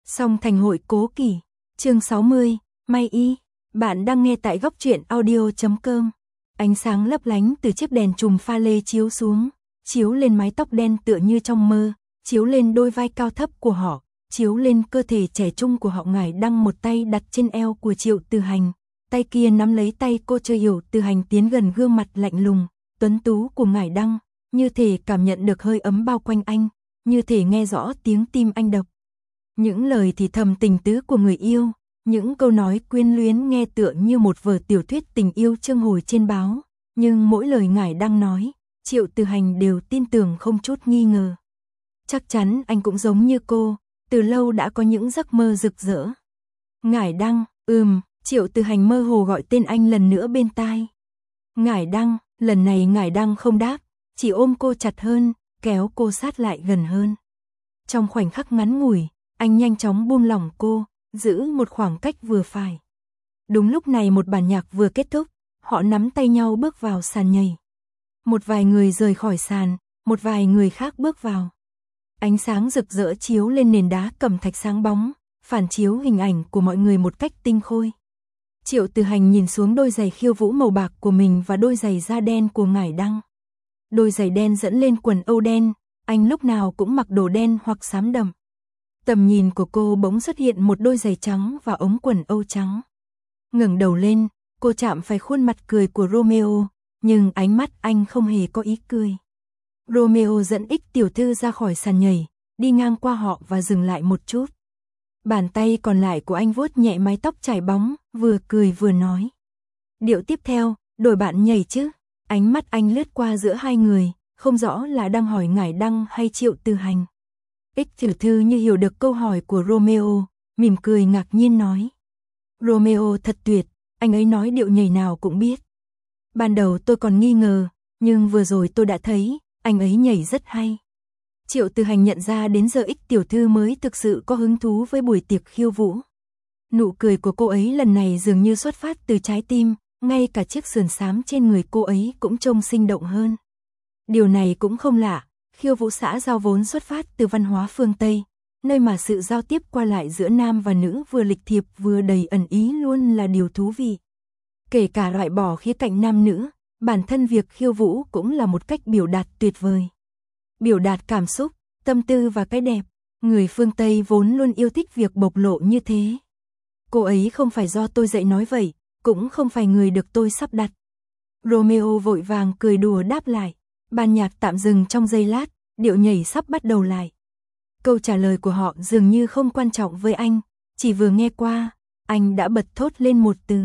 Song thành hội cố kỷ, chương 60, May Y. Bạn đang nghe tại góc truyện audio.com. Ánh sáng lấp lánh từ chiếc đèn chùm pha lê chiếu xuống, chiếu lên mái tóc đen tựa như trong mơ, chiếu lên đôi vai cao thấp của họ, chiếu lên cơ thể trẻ trung của họ. Ngải Đăng một tay đặt trên eo của Triệu Từ Hành, tay kia nắm lấy tay cô. Triệu Từ Hành tiến gần gương mặt lạnh lùng, tuấn tú của Ngải Đăng, như thể cảm nhận được hơi ấm bao quanh anh, như thể nghe rõ tiếng tim anh đập. Những lời thì thầm tình tứ của người yêu, những câu nói quyến luyến nghe tựa như một vở tiểu thuyết tình yêu chương hồi trên báo, nhưng mỗi lời Ngải Đăng nói, Triệu Từ Hành đều tin tưởng không chút nghi ngờ. Chắc chắn anh cũng giống như cô, từ lâu đã có những giấc mơ rực rỡ. Ngải Đăng, Triệu Từ Hành mơ hồ gọi tên anh lần nữa bên tai. Ngải Đăng, lần này Ngải Đăng không đáp, chỉ ôm cô chặt hơn, kéo cô sát lại gần hơn. Trong khoảnh khắc ngắn ngủi, anh nhanh chóng buông lỏng cô, giữ một khoảng cách vừa phải. Đúng lúc này một bản nhạc vừa kết thúc, họ nắm tay nhau bước vào sàn nhảy. Một vài người rời khỏi sàn, một vài người khác bước vào. Ánh sáng rực rỡ chiếu lên nền đá cẩm thạch sáng bóng, phản chiếu hình ảnh của mọi người một cách tinh khôi. Triệu Từ Hành nhìn xuống đôi giày khiêu vũ màu bạc của mình và đôi giày da đen của Ngải Đăng. Đôi giày đen dẫn lên quần âu đen, anh lúc nào cũng mặc đồ đen hoặc xám đậm. Tầm nhìn của cô bỗng xuất hiện một đôi giày trắng và ống quần âu trắng. Ngẩng đầu lên, cô chạm phải khuôn mặt cười của Romeo, nhưng ánh mắt anh không hề có ý cười. Romeo dẫn Ích tiểu thư ra khỏi sàn nhảy, đi ngang qua họ và dừng lại một chút. Bàn tay còn lại của anh vuốt nhẹ mái tóc chải bóng, vừa cười vừa nói. Điệu tiếp theo, đổi bạn nhảy chứ? Ánh mắt anh lướt qua giữa hai người, không rõ là đang hỏi Ngải Đăng hay Triệu Từ Hành. Ích tiểu thư như hiểu được câu hỏi của Romeo, mỉm cười ngạc nhiên nói. Romeo thật tuyệt, anh ấy nói điệu nhảy nào cũng biết. Ban đầu tôi còn nghi ngờ, nhưng vừa rồi tôi đã thấy, anh ấy nhảy rất hay. Triệu Từ Hành nhận ra đến giờ Ích tiểu thư mới thực sự có hứng thú với buổi tiệc khiêu vũ. Nụ cười của cô ấy lần này dường như xuất phát từ trái tim, ngay cả chiếc sườn xám trên người cô ấy cũng trông sinh động hơn. Điều này cũng không lạ, khiêu vũ xã giao vốn xuất phát từ văn hóa phương Tây, nơi mà sự giao tiếp qua lại giữa nam và nữ vừa lịch thiệp vừa đầy ẩn ý luôn là điều thú vị. Kể cả loại bỏ khía cạnh nam nữ, bản thân việc khiêu vũ cũng là một cách biểu đạt tuyệt vời. Biểu đạt cảm xúc, tâm tư và cái đẹp, người phương Tây vốn luôn yêu thích việc bộc lộ như thế. Cô ấy không phải do tôi dạy nói vậy, cũng không phải người được tôi sắp đặt. Romeo vội vàng cười đùa đáp lại. Ban nhạc tạm dừng trong giây lát, điệu nhảy sắp bắt đầu lại. Câu trả lời của họ dường như không quan trọng với anh, chỉ vừa nghe qua, anh đã bật thốt lên một từ.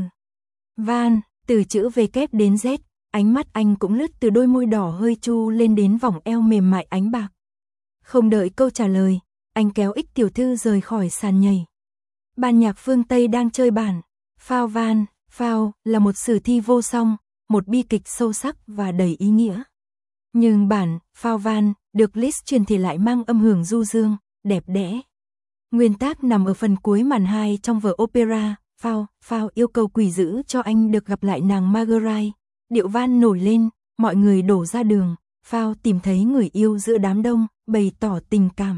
Van, từ chữ V kép đến Z, ánh mắt anh cũng lướt từ đôi môi đỏ hơi chu lên đến vòng eo mềm mại ánh bạc. Không đợi câu trả lời, anh kéo Ích tiểu thư rời khỏi sàn nhảy. Ban nhạc phương Tây đang chơi bản Phao Van, Phao là một sử thi vô song, một bi kịch sâu sắc và đầy ý nghĩa. Nhưng bản Phao Van được Liszt truyền thì lại mang âm hưởng du dương, đẹp đẽ. Nguyên tác nằm ở phần cuối màn 2 trong vở opera. Phao yêu cầu quỷ giữ cho anh được gặp lại nàng Marguerite. Điệu van nổi lên, mọi người đổ ra đường. Phao tìm thấy người yêu giữa đám đông, bày tỏ tình cảm.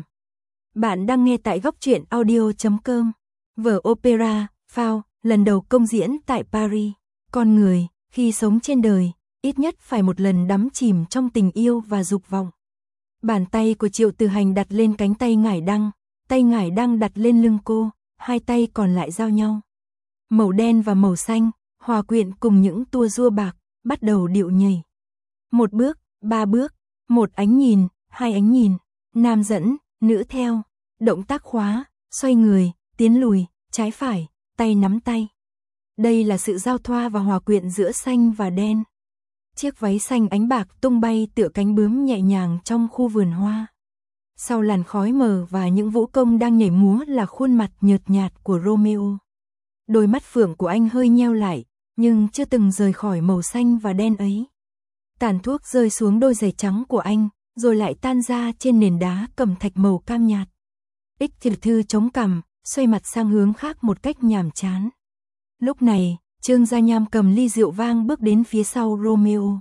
Bạn đang nghe tại góc truyện audio.com. Vở opera Phao lần đầu công diễn tại Paris. Con người khi sống trên đời, ít nhất phải một lần đắm chìm trong tình yêu và dục vọng. Bàn tay của Triệu Từ Hành đặt lên cánh tay Ngải Đăng, tay Ngải Đăng đặt lên lưng cô, hai tay còn lại giao nhau. Màu đen và màu xanh, hòa quyện cùng những tua rua bạc, bắt đầu điệu nhảy. Một bước, ba bước, một ánh nhìn, hai ánh nhìn, nam dẫn, nữ theo, động tác khóa, xoay người, tiến lùi, trái phải, tay nắm tay. Đây là sự giao thoa và hòa quyện giữa xanh và đen. Chiếc váy xanh ánh bạc tung bay tựa cánh bướm nhẹ nhàng trong khu vườn hoa. Sau làn khói mờ và những vũ công đang nhảy múa là khuôn mặt nhợt nhạt của Romeo. Đôi mắt phượng của anh hơi nheo lại, nhưng chưa từng rời khỏi màu xanh và đen ấy. Tàn thuốc rơi xuống đôi giày trắng của anh, rồi lại tan ra trên nền đá cẩm thạch màu cam nhạt. Ích tiểu thư chống cằm, xoay mặt sang hướng khác một cách nhàm chán. Lúc này, Trương Gia Nham cầm ly rượu vang bước đến phía sau Romeo.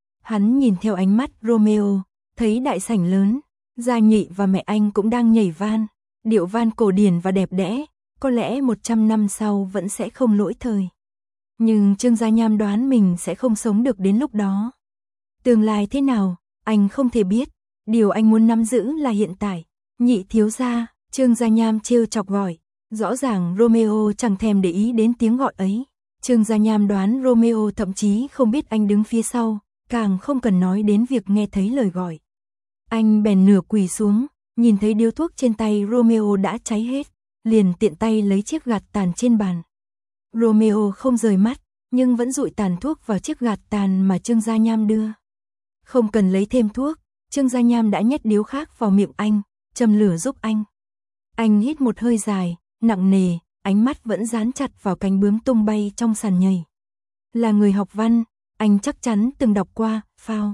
Hắn nhìn theo ánh mắt Romeo, thấy đại sảnh lớn, Gia Nhị và mẹ anh cũng đang nhảy van. điệu van cổ điển và đẹp đẽ, có lẽ 100 năm sau vẫn sẽ không lỗi thời. Nhưng Trương Gia Nham đoán mình sẽ không sống được đến lúc đó. Tương lai thế nào, anh không thể biết, điều anh muốn nắm giữ là hiện tại. Nhị thiếu gia, Trương Gia Nham trêu chọc gọi, rõ ràng Romeo chẳng thèm để ý đến tiếng gọi ấy. Trương Gia Nham đoán Romeo thậm chí không biết anh đứng phía sau, càng không cần nói đến việc nghe thấy lời gọi. Anh bèn nửa quỳ xuống, nhìn thấy điếu thuốc trên tay Romeo đã cháy hết, liền tiện tay lấy chiếc gạt tàn trên bàn. Romeo không rời mắt, nhưng vẫn dụi tàn thuốc vào chiếc gạt tàn mà Trương Gia Nham đưa. Không cần lấy thêm thuốc, Trương Gia Nham đã nhét điếu khác vào miệng anh, châm lửa giúp anh. Anh hít một hơi dài, nặng nề, ánh mắt vẫn dán chặt vào cánh bướm tung bay trong sàn nhảy. Là người học văn, anh chắc chắn từng đọc qua Phao.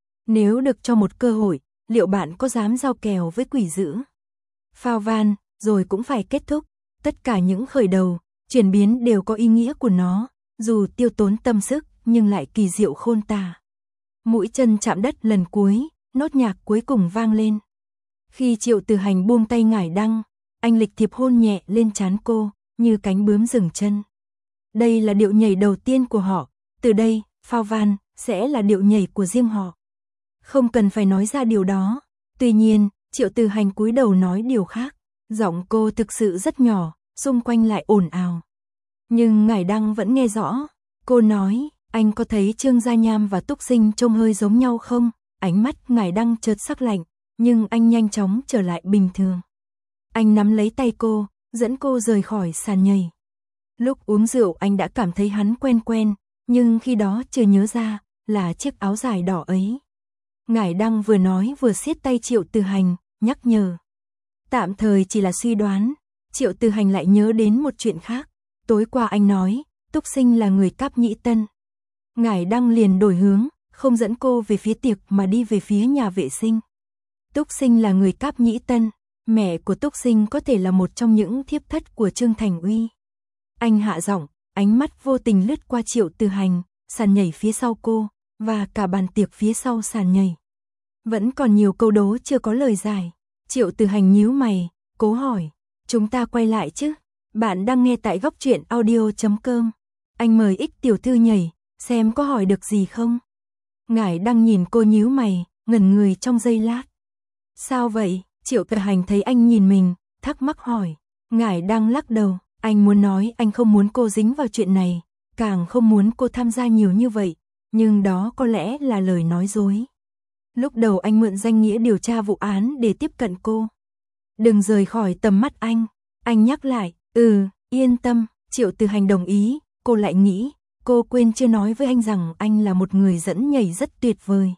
Nếu được cho một cơ hội, liệu bạn có dám giao kèo với quỷ dữ? Phao van, rồi cũng phải kết thúc. Tất cả những khởi đầu, chuyển biến đều có ý nghĩa của nó, dù tiêu tốn tâm sức, nhưng lại kỳ diệu khôn tả. Mũi chân chạm đất lần cuối, nốt nhạc cuối cùng vang lên. Khi Triệu Từ Hành buông tay Ngải Đăng, anh lịch thiệp hôn nhẹ lên trán cô, như cánh bướm dừng chân. Đây là điệu nhảy đầu tiên của họ, từ đây, Phao van sẽ là điệu nhảy của riêng họ. Không cần phải nói ra điều đó. Tuy nhiên, Triệu Từ Hành cúi đầu nói điều khác. Giọng cô thực sự rất nhỏ, xung quanh lại ồn ào. Nhưng Ngải Đăng vẫn nghe rõ. Cô nói, anh có thấy Trương Gia Nham và Túc Sinh trông hơi giống nhau không? Ánh mắt Ngải Đăng chợt sắc lạnh, nhưng anh nhanh chóng trở lại bình thường. Anh nắm lấy tay cô, dẫn cô rời khỏi sàn nhảy. Lúc uống rượu anh đã cảm thấy hắn quen quen, nhưng khi đó chưa nhớ ra là chiếc áo dài đỏ ấy. Ngải Đăng vừa nói vừa siết tay Triệu Từ Hành, nhắc nhở. Tạm thời chỉ là suy đoán, Triệu Từ Hành lại nhớ đến một chuyện khác. Tối qua anh nói, Túc Sinh là người Cáp Nhĩ Tân. Ngải Đăng liền đổi hướng, không dẫn cô về phía tiệc mà đi về phía nhà vệ sinh. Túc Sinh là người Cáp Nhĩ Tân, mẹ của Túc Sinh có thể là một trong những thiếp thất của Trương Thành Uy. Anh hạ giọng, ánh mắt vô tình lướt qua Triệu Từ Hành, sàn nhảy phía sau cô, và cả bàn tiệc phía sau sàn nhảy. Vẫn còn nhiều câu đố chưa có lời giải. Triệu Từ Hành nhíu mày, cố hỏi, chúng ta quay lại chứ? Bạn đang nghe tại góc truyện audio.com. Anh mời Ích tiểu thư nhảy, xem có hỏi được gì không? Ngải Đăng nhìn cô nhíu mày, ngẩn người trong giây lát. Sao vậy? Triệu Từ Hành thấy anh nhìn mình, thắc mắc hỏi. Ngải Đăng lắc đầu, anh muốn nói anh không muốn cô dính vào chuyện này, càng không muốn cô tham gia nhiều như vậy, nhưng đó có lẽ là lời nói dối. Lúc đầu anh mượn danh nghĩa điều tra vụ án để tiếp cận cô. Đừng rời khỏi tầm mắt anh nhắc lại, yên tâm, Triệu Từ Hành đồng ý, cô lại nghĩ, cô quên chưa nói với anh rằng anh là một người dẫn nhảy rất tuyệt vời.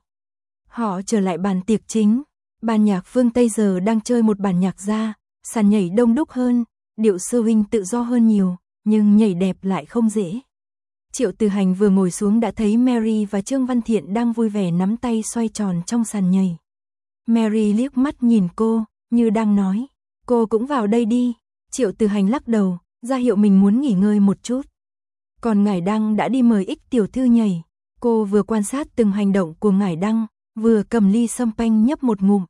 Họ trở lại bàn tiệc chính, ban nhạc phương Tây giờ đang chơi một bản nhạc ra, sàn nhảy đông đúc hơn, điệu swing tự do hơn nhiều, nhưng nhảy đẹp lại không dễ. Triệu Từ Hành vừa ngồi xuống đã thấy Mary và Trương Văn Thiện đang vui vẻ nắm tay xoay tròn trong sàn nhảy. Mary liếc mắt nhìn cô, như đang nói, cô cũng vào đây đi. Triệu Từ Hành lắc đầu, ra hiệu mình muốn nghỉ ngơi một chút. Còn Ngải Đăng đã đi mời Ích tiểu thư nhảy. Cô vừa quan sát từng hành động của Ngải Đăng, vừa cầm ly champagne nhấp một ngụm.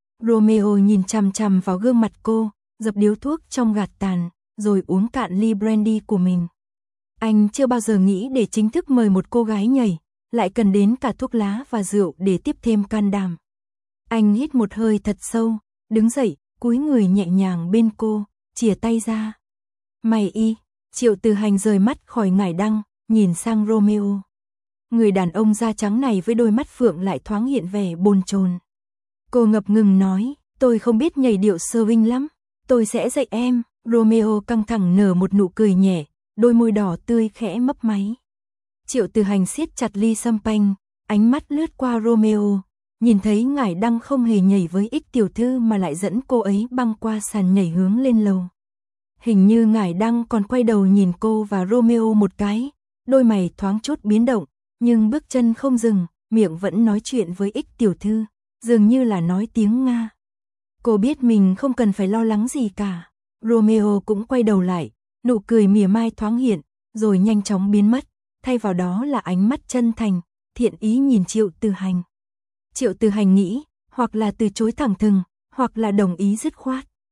Romeo nhìn chằm chằm vào gương mặt cô, dập điếu thuốc trong gạt tàn, rồi uống cạn ly brandy của mình. Anh chưa bao giờ nghĩ để chính thức mời một cô gái nhảy, lại cần đến cả thuốc lá và rượu để tiếp thêm can đảm. Anh hít một hơi thật sâu, đứng dậy, cúi người nhẹ nhàng bên cô, chìa tay ra. Mày y, Triệu Từ Hành rời mắt khỏi Ngải Đăng, nhìn sang Romeo. Người đàn ông da trắng này với đôi mắt phượng lại thoáng hiện vẻ bồn chồn. Cô ngập ngừng nói, tôi không biết nhảy điệu swing lắm, tôi sẽ dạy em. Romeo căng thẳng nở một nụ cười nhẹ, đôi môi đỏ tươi khẽ mấp máy. Triệu Từ Hành siết chặt ly champagne, ánh mắt lướt qua Romeo, nhìn thấy Ngải Đăng không hề nhảy với Ích tiểu thư mà lại dẫn cô ấy băng qua sàn nhảy hướng lên lầu. Hình như Ngải Đăng còn quay đầu nhìn cô và Romeo một cái, đôi mày thoáng chút biến động, nhưng bước chân không dừng, miệng vẫn nói chuyện với Ích tiểu thư, dường như là nói tiếng Nga. Cô biết mình không cần phải lo lắng gì cả. Romeo cũng quay đầu lại, nụ cười mỉa mai thoáng hiện, rồi nhanh chóng biến mất, thay vào đó là ánh mắt chân thành, thiện ý nhìn Triệu Từ Hành. Triệu Từ Hành nghĩ, hoặc là từ chối thẳng thừng, hoặc là đồng ý dứt khoát.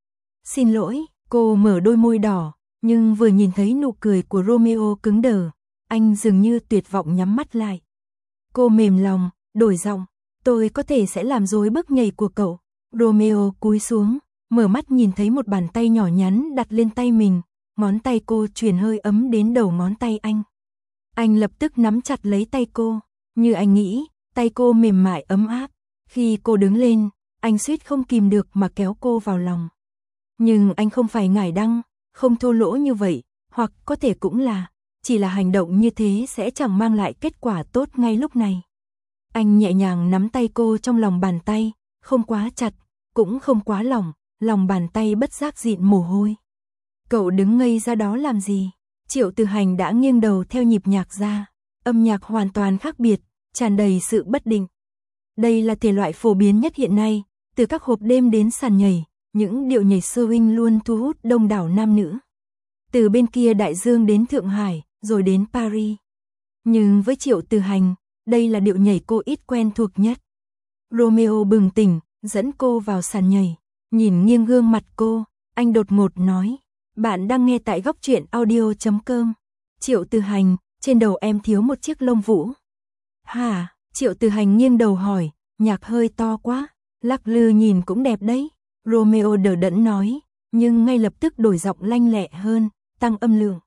Xin lỗi, cô mở đôi môi đỏ, nhưng vừa nhìn thấy nụ cười của Romeo cứng đờ, anh dường như tuyệt vọng nhắm mắt lại. Cô mềm lòng, đổi giọng, tôi có thể sẽ làm rối bước nhảy của cậu. Romeo cúi xuống, mở mắt nhìn thấy một bàn tay nhỏ nhắn đặt lên tay mình, ngón tay cô truyền hơi ấm đến đầu ngón tay anh. Anh lập tức nắm chặt lấy tay cô, như anh nghĩ, tay cô mềm mại ấm áp. Khi cô đứng lên, anh suýt không kìm được mà kéo cô vào lòng. Nhưng anh không phải ngải đăng, không thô lỗ như vậy, hoặc có thể cũng là, chỉ là hành động như thế sẽ chẳng mang lại kết quả tốt ngay lúc này. Anh nhẹ nhàng nắm tay cô trong lòng bàn tay, không quá chặt, cũng không quá lỏng, lòng bàn tay bất giác dịn mồ hôi. Cậu đứng ngây ra đó làm gì? Triệu Từ Hành đã nghiêng đầu theo nhịp nhạc ra, âm nhạc hoàn toàn khác biệt, tràn đầy sự bất định. Đây là thể loại phổ biến nhất hiện nay, từ các hộp đêm đến sàn nhảy, những điệu nhảy swing luôn thu hút đông đảo nam nữ. Từ bên kia đại dương đến Thượng Hải, rồi đến Paris. Nhưng với Triệu Từ Hành, đây là điệu nhảy cô ít quen thuộc nhất. Romeo bừng tỉnh, dẫn cô vào sàn nhảy, nhìn nghiêng gương mặt cô, anh đột ngột nói, bạn đang nghe tại Góc Truyện Audio.com. Triệu Từ Hành, trên đầu em thiếu một chiếc lông vũ. Hả? Triệu Từ Hành nghiêng đầu hỏi, nhạc hơi to quá, lắc lư nhìn cũng đẹp đấy. Romeo đờ đẫn nói, nhưng ngay lập tức đổi giọng lanh lẹ hơn, tăng âm lượng.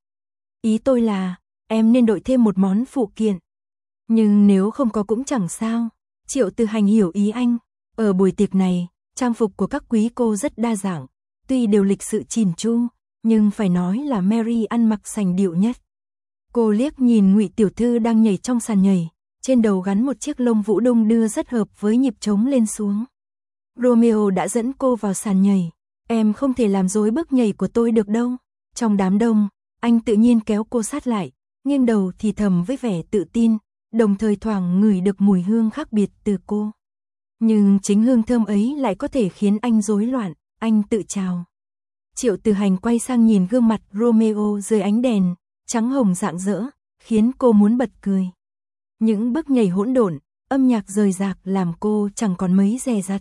Ý tôi là, em nên đội thêm một món phụ kiện. Nhưng nếu không có cũng chẳng sao. Triệu Từ Hành hiểu ý anh. Ở buổi tiệc này, trang phục của các quý cô rất đa dạng, tuy đều lịch sự chỉn chu, nhưng phải nói là Mary ăn mặc sành điệu nhất. Cô liếc nhìn Ngụy tiểu thư đang nhảy trong sàn nhảy, trên đầu gắn một chiếc lông vũ đung đưa rất hợp với nhịp trống lên xuống. Romeo đã dẫn cô vào sàn nhảy, em không thể làm rối bước nhảy của tôi được đâu. Trong đám đông, anh tự nhiên kéo cô sát lại, nghiêng đầu thì thầm với vẻ tự tin, đồng thời thoảng ngửi được mùi hương khác biệt từ cô. Nhưng chính hương thơm ấy lại có thể khiến anh rối loạn, anh tự trào. Triệu Từ Hành quay sang nhìn gương mặt Romeo dưới ánh đèn, trắng hồng rạng rỡ, khiến cô muốn bật cười. Những bước nhảy hỗn độn, âm nhạc rời rạc làm cô chẳng còn mấy dè dặt.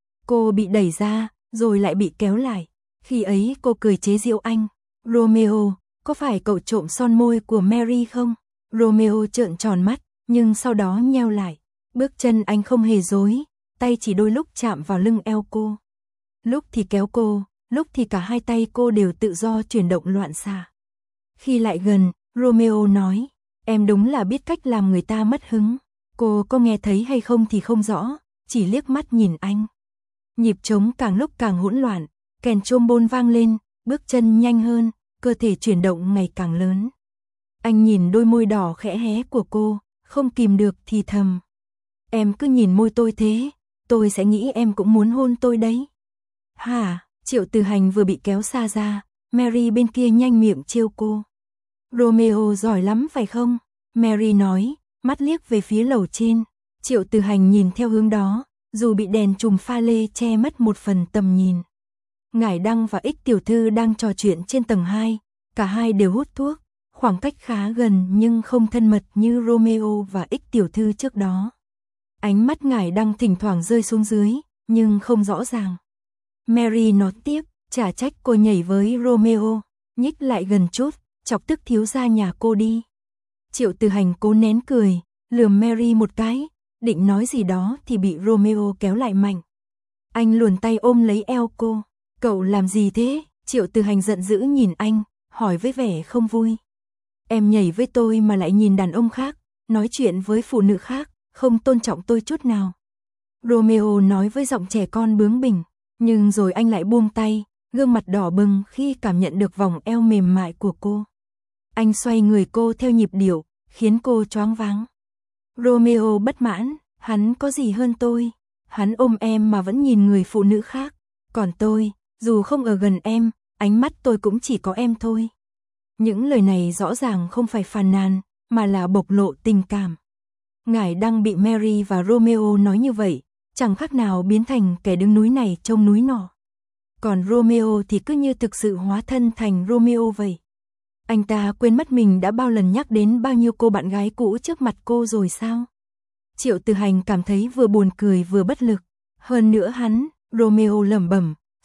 Cô bị đẩy ra, rồi lại bị kéo lại. Khi ấy cô cười chế giễu anh. Romeo, có phải cậu trộm son môi của Mary không? Romeo trợn tròn mắt, nhưng sau đó nheo lại. Bước chân anh không hề rối, tay chỉ đôi lúc chạm vào lưng eo cô. Lúc thì kéo cô, lúc thì cả hai tay cô đều tự do chuyển động loạn xạ. Khi lại gần, Romeo nói, em đúng là biết cách làm người ta mất hứng. Cô có nghe thấy hay không thì không rõ, chỉ liếc mắt nhìn anh. Nhịp trống càng lúc càng hỗn loạn, kèn trombone vang lên, bước chân nhanh hơn, cơ thể chuyển động ngày càng lớn. Anh nhìn đôi môi đỏ khẽ hé của cô, không kìm được thì thầm. Em cứ nhìn môi tôi thế, tôi sẽ nghĩ em cũng muốn hôn tôi đấy. Hả? Triệu Từ Hành vừa bị kéo xa ra, Mary bên kia nhanh miệng trêu cô. Romeo giỏi lắm phải không? Mary nói, mắt liếc về phía lầu trên. Triệu Từ Hành nhìn theo hướng đó, dù bị đèn chùm pha lê che mất một phần tầm nhìn. Ngải Đăng và Ích tiểu thư đang trò chuyện trên tầng 2, cả hai đều hút thuốc, khoảng cách khá gần nhưng không thân mật như Romeo và Ích tiểu thư trước đó. Ánh mắt Ngải Đăng thỉnh thoảng rơi xuống dưới, nhưng không rõ ràng. Mary nói tiếp, chả trách cô nhảy với Romeo, nhích lại gần chút, chọc tức thiếu gia nhà cô đi. Triệu Từ Hành cố nén cười, lườm Mary một cái, định nói gì đó thì bị Romeo kéo lại mạnh. Anh luồn tay ôm lấy eo cô. Cậu làm gì thế? Triệu Từ Hành giận dữ nhìn anh, hỏi với vẻ không vui. Em nhảy với tôi mà lại nhìn đàn ông khác, nói chuyện với phụ nữ khác, không tôn trọng tôi chút nào. Romeo nói với giọng trẻ con bướng bỉnh, nhưng rồi anh lại buông tay, gương mặt đỏ bừng khi cảm nhận được vòng eo mềm mại của cô. Anh xoay người cô theo nhịp điệu, khiến cô choáng váng. Romeo bất mãn, hắn có gì hơn tôi? Hắn ôm em mà vẫn nhìn người phụ nữ khác. Còn tôi, dù không ở gần em, ánh mắt tôi cũng chỉ có em thôi. Những lời này rõ ràng không phải phàn nàn, mà là bộc lộ tình cảm. Ngải Đăng bị Mary và Romeo nói như vậy, chẳng khác nào biến thành kẻ đứng núi này trông núi nọ. Còn Romeo thì cứ như thực sự hóa thân thành Romeo vậy. Anh ta quên mất mình đã bao lần nhắc đến bao nhiêu cô bạn gái cũ trước mặt cô rồi sao? Triệu Từ Hành cảm thấy vừa buồn cười vừa bất lực. Hơn nữa hắn, Romeo lẩm bẩm,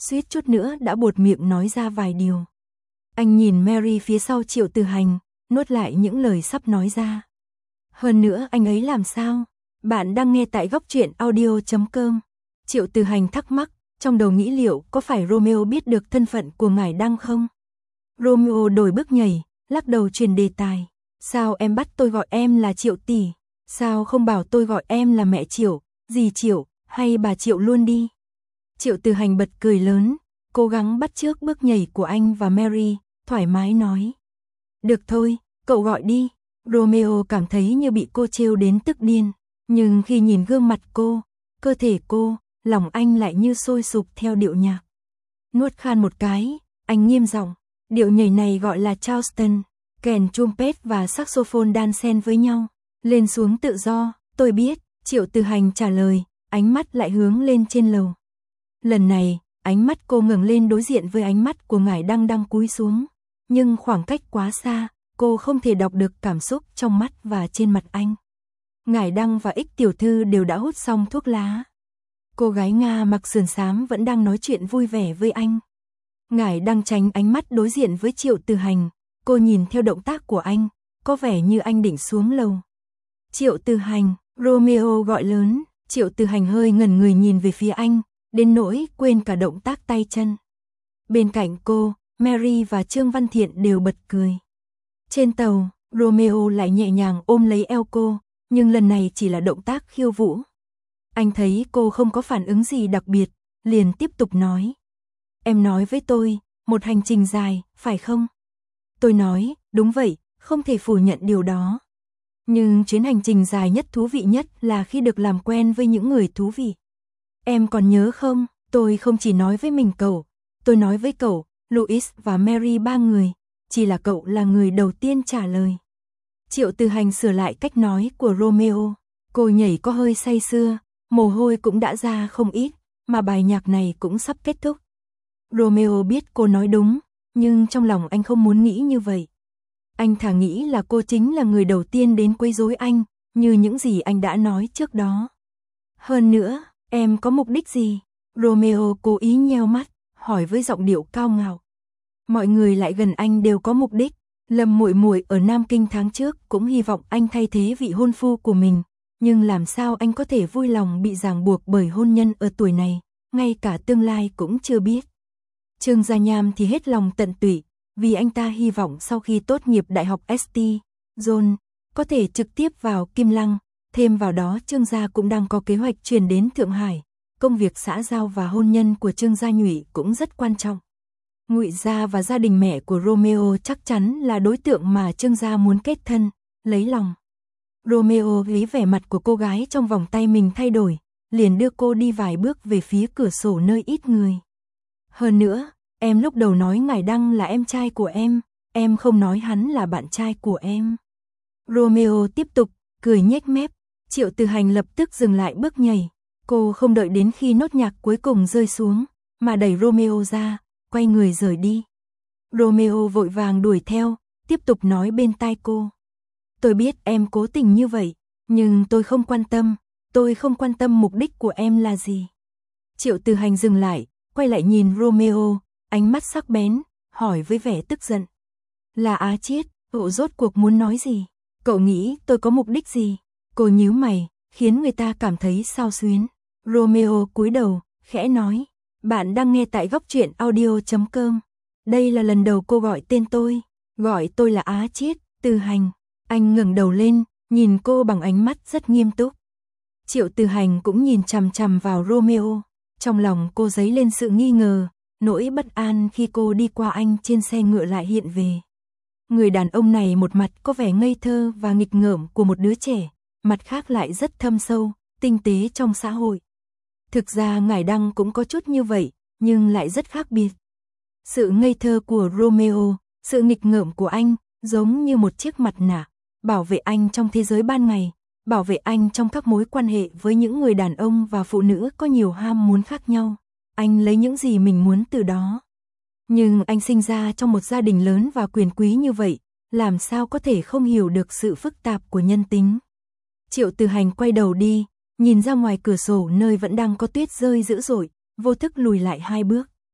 suýt chút nữa đã buột miệng nói ra vài điều. Anh nhìn Mary phía sau Triệu Từ Hành, nuốt lại những lời sắp nói ra. Hơn nữa anh ấy làm sao? Bạn đang nghe tại góc truyện audio.com. Triệu Từ Hành thắc mắc, trong đầu nghĩ liệu có phải Romeo biết được thân phận của ngài Đăng không? Romeo đổi bước nhảy, lắc đầu chuyển đề tài. Sao em bắt tôi gọi em là Triệu tỷ? Sao không bảo tôi gọi em là mẹ Triệu, dì Triệu, hay bà Triệu luôn đi? Triệu Từ Hành bật cười lớn, cố gắng bắt chước bước nhảy của anh và Mary, thoải mái nói. Được thôi, cậu gọi đi. Romeo cảm thấy như bị cô trêu đến tức điên, nhưng khi nhìn gương mặt cô, cơ thể cô, lòng anh lại như sôi sục theo điệu nhạc. Nuốt khan một cái, anh nghiêm giọng, điệu nhảy này gọi là Charleston, kèn trumpet và saxophone đan xen với nhau, lên xuống tự do. Tôi biết, Triệu Từ Hành trả lời, ánh mắt lại hướng lên trên lầu. Lần này, ánh mắt cô ngẩng lên đối diện với ánh mắt của ngài Đăng đang cúi xuống, nhưng khoảng cách quá xa, cô không thể đọc được cảm xúc trong mắt và trên mặt anh. Ngài Đăng và Ích tiểu thư đều đã hút xong thuốc lá. Cô gái Nga mặc sườn xám vẫn đang nói chuyện vui vẻ với anh. Ngài Đăng tránh ánh mắt đối diện với Triệu Từ Hành, cô nhìn theo động tác của anh, có vẻ như anh định xuống lầu. Triệu Từ Hành, Romeo gọi lớn, Triệu Từ Hành hơi ngẩn người nhìn về phía anh, đến nỗi quên cả động tác tay chân. Bên cạnh cô, Mary và Trương Văn Thiện đều bật cười. Trên tàu, Romeo lại nhẹ nhàng ôm lấy eo cô, nhưng lần này chỉ là động tác khiêu vũ. Anh thấy cô không có phản ứng gì đặc biệt, liền tiếp tục nói. Em nói với tôi, một hành trình dài, phải không? Tôi nói, đúng vậy, không thể phủ nhận điều đó. Nhưng chuyến hành trình dài nhất thú vị nhất là khi được làm quen với những người thú vị. Em còn nhớ không, tôi không chỉ nói với mình cậu, tôi nói với cậu, Louis và Mary ba người, chỉ là cậu là người đầu tiên trả lời. Triệu Từ Hành sửa lại cách nói của Romeo, cô nhảy có hơi say sưa, mồ hôi cũng đã ra không ít, mà bài nhạc này cũng sắp kết thúc. Romeo biết cô nói đúng, nhưng trong lòng anh không muốn nghĩ như vậy. Anh thà nghĩ là cô chính là người đầu tiên đến quấy rối anh, như những gì anh đã nói trước đó. Hơn nữa, em có mục đích gì? Romeo cố ý nheo mắt, hỏi với giọng điệu cao ngạo. Mọi người lại gần anh đều có mục đích. Lâm muội muội ở Nam Kinh tháng trước cũng hy vọng anh thay thế vị hôn phu của mình, nhưng làm sao anh có thể vui lòng bị ràng buộc bởi hôn nhân ở tuổi này, ngay cả tương lai cũng chưa biết. Trương Gia Nham thì hết lòng tận tụy, vì anh ta hy vọng sau khi tốt nghiệp đại học St. John, có thể trực tiếp vào Kim Lăng, thêm vào đó Trương Gia cũng đang có kế hoạch chuyển đến Thượng Hải, công việc xã giao và hôn nhân của Trương Gia Nhụy cũng rất quan trọng. Ngụy Gia và gia đình mẹ của Romeo chắc chắn là đối tượng mà Trương Gia muốn kết thân, lấy lòng. Romeo thấy vẻ mặt của cô gái trong vòng tay mình thay đổi, liền đưa cô đi vài bước về phía cửa sổ nơi ít người. Hơn nữa, em lúc đầu nói ngài Đăng là em trai của em không nói hắn là bạn trai của em. Romeo tiếp tục, cười nhếch mép, Triệu Từ Hành lập tức dừng lại bước nhảy. Cô không đợi đến khi nốt nhạc cuối cùng rơi xuống, mà đẩy Romeo ra, quay người rời đi. Romeo vội vàng đuổi theo, tiếp tục nói bên tai cô. Tôi biết em cố tình như vậy, nhưng tôi không quan tâm mục đích của em là gì. Triệu Từ Hành dừng lại, quay lại nhìn Romeo, ánh mắt sắc bén, hỏi với vẻ tức giận. Là Á Chiết, cậu rốt cuộc muốn nói gì? Cậu nghĩ tôi có mục đích gì? Cô nhíu mày, khiến người ta cảm thấy xao xuyến. Romeo cúi đầu, khẽ nói. Bạn đang nghe tại góc truyện audio.com. Đây là lần đầu cô gọi tên tôi. Gọi tôi là Á Chiết, Từ Hành. Anh ngẩng đầu lên, nhìn cô bằng ánh mắt rất nghiêm túc. Triệu Từ Hành cũng nhìn chằm chằm vào Romeo. Trong lòng cô dấy lên sự nghi ngờ, nỗi bất an khi cô đi qua anh trên xe ngựa lại hiện về. Người đàn ông này một mặt có vẻ ngây thơ và nghịch ngợm của một đứa trẻ, mặt khác lại rất thâm sâu, tinh tế trong xã hội. Thực ra ngài Đăng cũng có chút như vậy, nhưng lại rất khác biệt. Sự ngây thơ của Romeo, sự nghịch ngợm của anh, giống như một chiếc mặt nạ, bảo vệ anh trong thế giới ban ngày, bảo vệ anh trong các mối quan hệ với những người đàn ông và phụ nữ có nhiều ham muốn khác nhau. Anh lấy những gì mình muốn từ đó. Nhưng anh sinh ra trong một gia đình lớn và quyền quý như vậy, làm sao có thể không hiểu được sự phức tạp của nhân tính. Triệu Từ Hành quay đầu đi, nhìn ra ngoài cửa sổ nơi vẫn đang có tuyết rơi dữ dội, vô thức lùi lại 2 bước.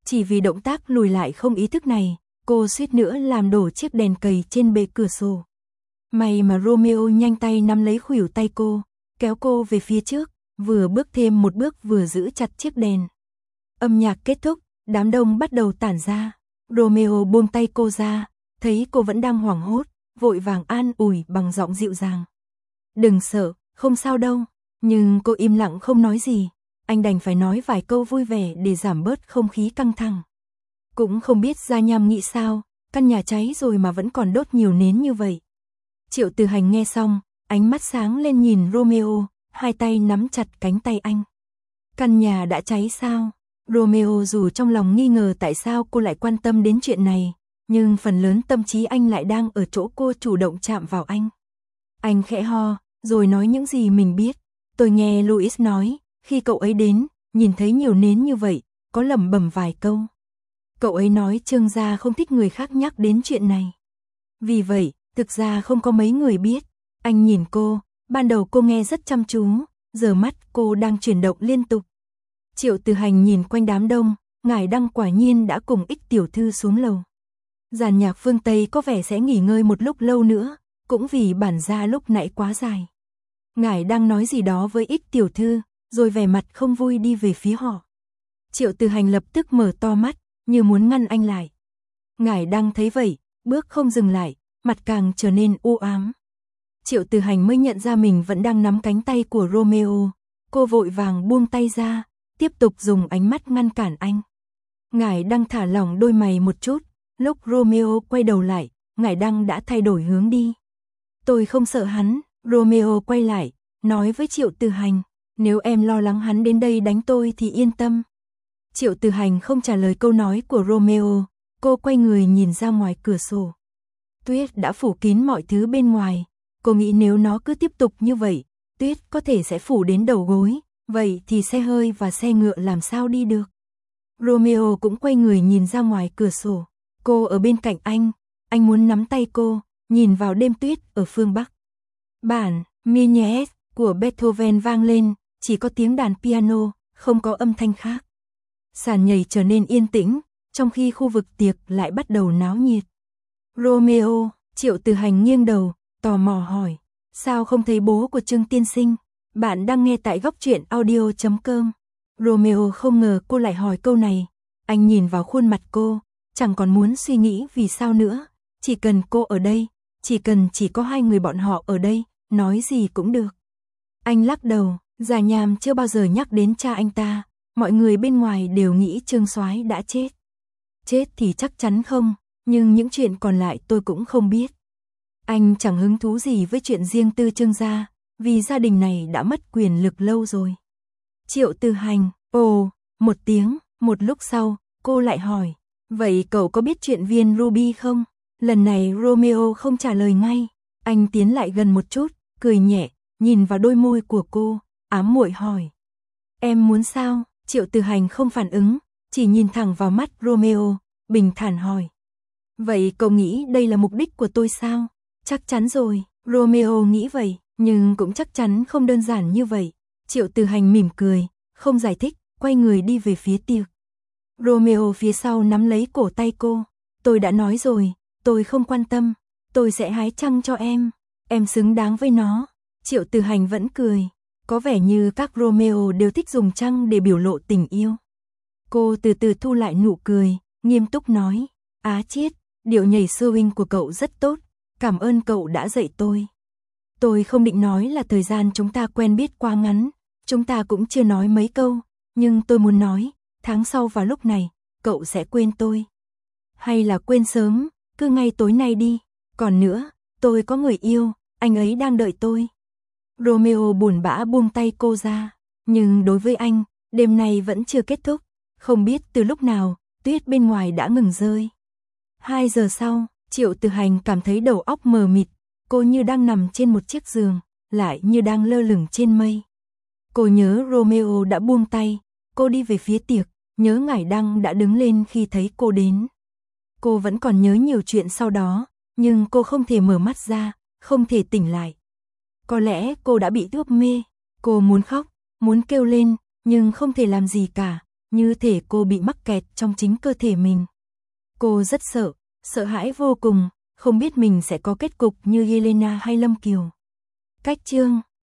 Chỉ vì động tác lùi lại không ý thức này, cô suýt nữa làm đổ chiếc đèn cầy trên bệ cửa sổ. May mà Romeo nhanh tay nắm lấy khuỷu tay cô, kéo cô về phía trước, vừa bước thêm một bước vừa giữ chặt chiếc đèn. Âm nhạc kết thúc, đám đông bắt đầu tản ra. Romeo buông tay cô ra, thấy cô vẫn đang hoảng hốt, vội vàng an ủi bằng giọng dịu dàng. Đừng sợ, không sao đâu. Nhưng cô im lặng không nói gì. Anh đành phải nói vài câu vui vẻ để giảm bớt không khí căng thẳng. Cũng không biết Gia Nham nghĩ sao, căn nhà cháy rồi mà vẫn còn đốt nhiều nến như vậy. Triệu Từ Hành nghe xong, ánh mắt sáng lên nhìn Romeo, hai tay nắm chặt cánh tay anh. Căn nhà đã cháy sao? Romeo dù trong lòng nghi ngờ tại sao cô lại quan tâm đến chuyện này, nhưng phần lớn tâm trí anh lại đang ở chỗ cô chủ động chạm vào anh. Anh khẽ ho, rồi nói những gì mình biết. Tôi nghe Louis nói, khi cậu ấy đến, nhìn thấy nhiều nến như vậy, có lẩm bẩm vài câu. Cậu ấy nói Trương gia không thích người khác nhắc đến chuyện này. Vì vậy, thực ra không có mấy người biết. Anh nhìn cô, ban đầu cô nghe rất chăm chú, giờ mắt cô đang chuyển động liên tục. Triệu Từ Hành nhìn quanh đám đông, ngài Đăng quả nhiên đã cùng Ích tiểu thư xuống lầu. Dàn nhạc phương Tây có vẻ sẽ nghỉ ngơi một lúc lâu nữa, cũng vì bản ra lúc nãy quá dài. Ngài Đăng nói gì đó với Ích tiểu thư, rồi vẻ mặt không vui đi về phía họ. Triệu Từ Hành lập tức mở to mắt, như muốn ngăn anh lại. Ngài Đăng thấy vậy, bước không dừng lại, mặt càng trở nên u ám. Triệu Từ Hành mới nhận ra mình vẫn đang nắm cánh tay của Romeo. Cô vội vàng buông tay ra, tiếp tục dùng ánh mắt ngăn cản anh. Ngài Đăng thả lỏng đôi mày một chút, lúc Romeo quay đầu lại, Ngài Đăng đã thay đổi hướng đi. Tôi không sợ hắn. Romeo quay lại, nói với Triệu Từ Hành, nếu em lo lắng hắn đến đây đánh tôi thì yên tâm. Triệu Từ Hành không trả lời câu nói của Romeo, cô quay người nhìn ra ngoài cửa sổ. Tuyết đã phủ kín mọi thứ bên ngoài, cô nghĩ nếu nó cứ tiếp tục như vậy, tuyết có thể sẽ phủ đến đầu gối, vậy thì xe hơi và xe ngựa làm sao đi được. Romeo cũng quay người nhìn ra ngoài cửa sổ, cô ở bên cạnh anh muốn nắm tay cô, nhìn vào đêm tuyết ở phương Bắc. Bản Minies của Beethoven vang lên, chỉ có tiếng đàn piano, không có âm thanh khác. Sàn nhảy trở nên yên tĩnh, trong khi khu vực tiệc lại bắt đầu náo nhiệt. Romeo, Triệu Từ Hành nghiêng đầu, tò mò hỏi, sao không thấy bố của Trương tiên sinh? Bạn đang nghe tại góc truyện audio.com. Romeo không ngờ cô lại hỏi câu này, anh nhìn vào khuôn mặt cô, chẳng còn muốn suy nghĩ vì sao nữa, chỉ cần cô ở đây, chỉ có hai người bọn họ ở đây, nói gì cũng được. Anh lắc đầu, Gia Nham chưa bao giờ nhắc đến cha anh ta, mọi người bên ngoài đều nghĩ Trương soái đã chết. Chết thì chắc chắn không, nhưng những chuyện còn lại tôi cũng không biết. Anh chẳng hứng thú gì với chuyện riêng tư Trương gia, vì gia đình này đã mất quyền lực lâu rồi. Triệu Từ Hành, ồ, một tiếng, một lúc sau, cô lại hỏi, vậy cậu có biết chuyện viên Ruby không? Lần này Romeo không trả lời ngay, anh tiến lại gần một chút, cười nhẹ, nhìn vào đôi môi của cô, ám muội hỏi. Em muốn sao? Triệu Từ Hành không phản ứng, chỉ nhìn thẳng vào mắt Romeo, bình thản hỏi. Vậy cậu nghĩ đây là mục đích của tôi sao? Chắc chắn rồi, Romeo nghĩ vậy, nhưng cũng chắc chắn không đơn giản như vậy. Triệu Từ Hành mỉm cười, không giải thích, quay người đi về phía tiệc. Romeo phía sau nắm lấy cổ tay cô. Tôi đã nói rồi, tôi không quan tâm, tôi sẽ hái trăng cho em xứng đáng với nó. Triệu Từ Hành vẫn cười, có vẻ như các Romeo đều thích dùng trăng để biểu lộ tình yêu. Cô từ từ thu lại nụ cười, nghiêm túc nói, Á Chiết, điệu nhảy swing của cậu rất tốt, cảm ơn cậu đã dạy tôi. Tôi không định nói là thời gian chúng ta quen biết quá ngắn, chúng ta cũng chưa nói mấy câu, nhưng tôi muốn nói, tháng sau vào lúc này, cậu sẽ quên tôi. Hay là quên sớm, cứ ngay tối nay đi, còn nữa, tôi có người yêu, anh ấy đang đợi tôi. Romeo buồn bã buông tay cô ra, nhưng đối với anh, đêm nay vẫn chưa kết thúc, không biết từ lúc nào, tuyết bên ngoài đã ngừng rơi. 2 giờ sau, Triệu Từ Hành cảm thấy đầu óc mờ mịt, cô như đang nằm trên một chiếc giường, lại như đang lơ lửng trên mây. Cô nhớ Romeo đã buông tay, cô đi về phía tiệc, nhớ Ngải Đăng đã đứng lên khi thấy cô đến. Cô vẫn còn nhớ nhiều chuyện sau đó, nhưng cô không thể mở mắt ra, không thể tỉnh lại. Có lẽ cô đã bị ướp mê, cô muốn khóc, muốn kêu lên, nhưng không thể làm gì cả, như thể cô bị mắc kẹt trong chính cơ thể mình. Cô rất sợ, sợ hãi vô cùng, không biết mình sẽ có kết cục như Yelena hay Lâm Kiều. Cách chương